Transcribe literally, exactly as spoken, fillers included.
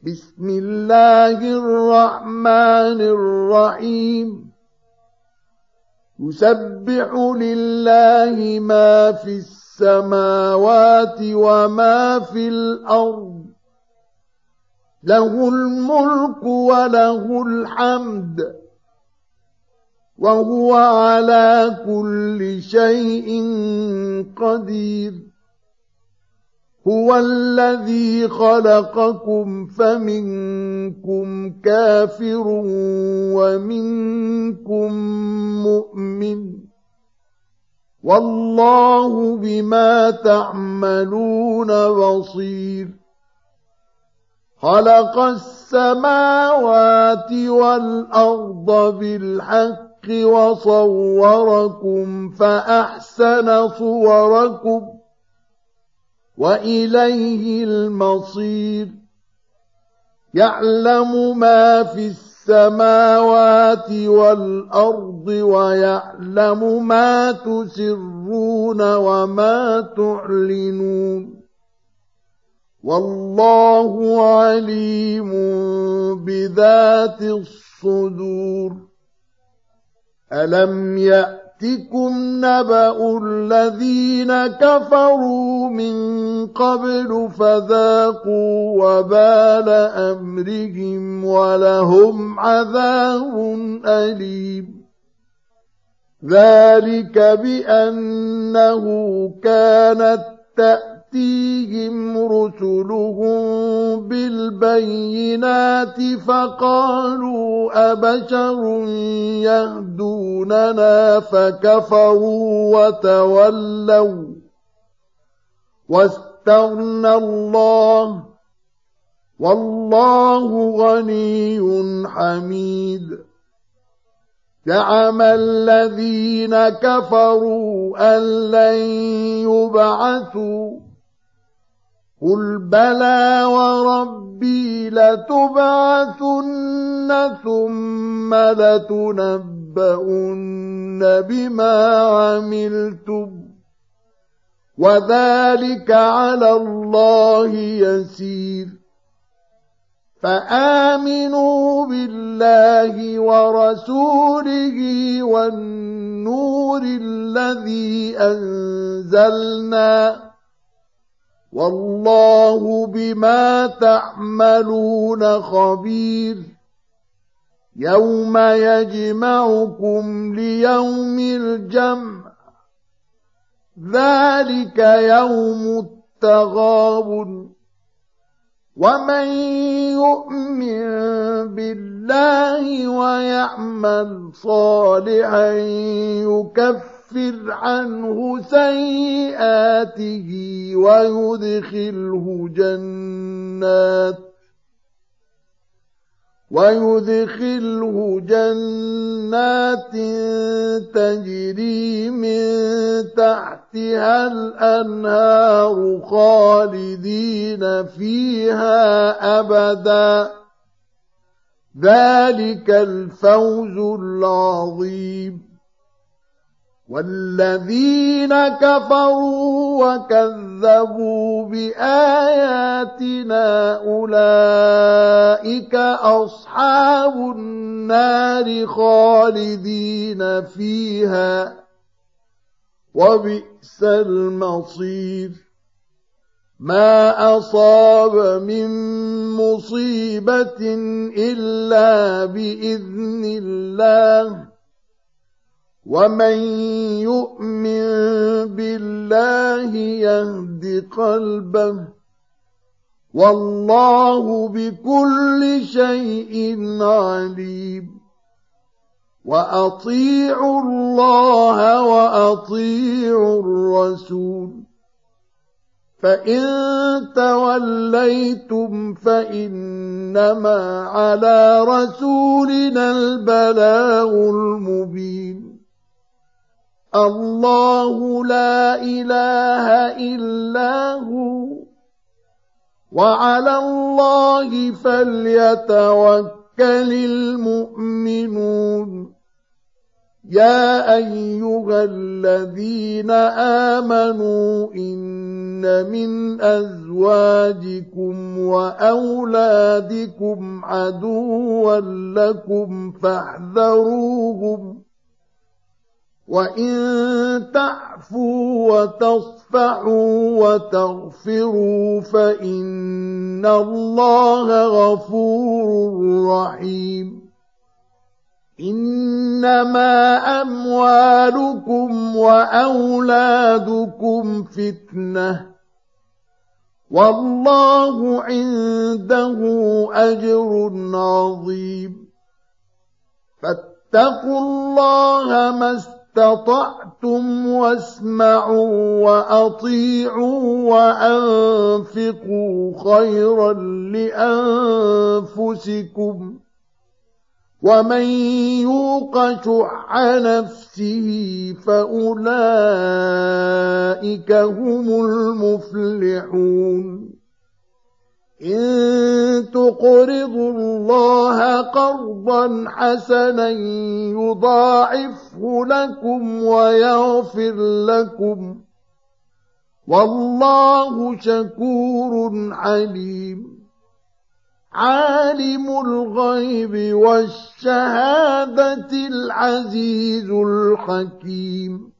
بسم الله الرحمن الرحيم يسبح لله ما في السماوات وما في الأرض له الملك وله الحمد وهو على كل شيء قدير هو الذي خلقكم فمنكم كافر ومنكم مؤمن والله بما تعملون بصير خلق السماوات والأرض بالحق وصوركم فأحسن صوركم وإليه المصير يعلم ما في السماوات والأرض ويعلم ما تسرون وما تعلنون والله عليم بذات الصدور ألم يأتكم نبأ الذين كفروا من قبل فذاقوا وبال أمرهم ولهم عذاب أليم ذلك بأنه كانت تأتيهم رسلهم بالبينات فقالوا أبشر يهدوننا فكفروا وتولوا واستغنى الله والله غني حميد زعم الذين كفروا أن لن يبعثوا قل بلى وربي لتبعثن ثم لتنبؤن بما عملتم وذلك على الله يسير فآمنوا بالله ورسوله والنور الذي أنزلنا والله بما تعملون خبير يوم يجمعكم ليوم الجمع ذلك يوم التغابن ومن يؤمن بالله ويعمل صالحا يكفر عنه سيئاته ويدخله جنات ويدخله جنات تجري من تحتها الأنهار خالدين فيها أبدا ذلك الفوز العظيم والذين كفروا وكذبوا بآياتنا أولئك أصحاب النار خالدين فيها وبئس المصير ما أصاب من مصيبة إلا بإذن الله ومن يؤمن بالله يهد قلبه والله بكل شيء عليم وأطيعوا الله وأطيعوا الرسول فإن توليتم فإنما على رسولنا البلاغ المبين الله لا إله إلا هو وعلى الله فليتوكل المؤمنون يا أيها الذين آمنوا إن من أزواجكم وأولادكم عدوا لكم فاحذروهم وإن تعفوا وتصفحوا وتغفروا فإن الله غفور رحيم إنما أموالكم وأولادكم فتنة والله عنده أجر عظيم فاتقوا الله ما استطعتم واسمعوا وأطيعوا وأنفقوا خيرا لأنفسكم ومن يوق شح نفسه فأولئك هم المفلحون إن تقرضوا الله قرضا حسنا يضاعفه لكم ويغفر لكم والله شكور عليم عالم الغيب والشهادة العزيز الحكيم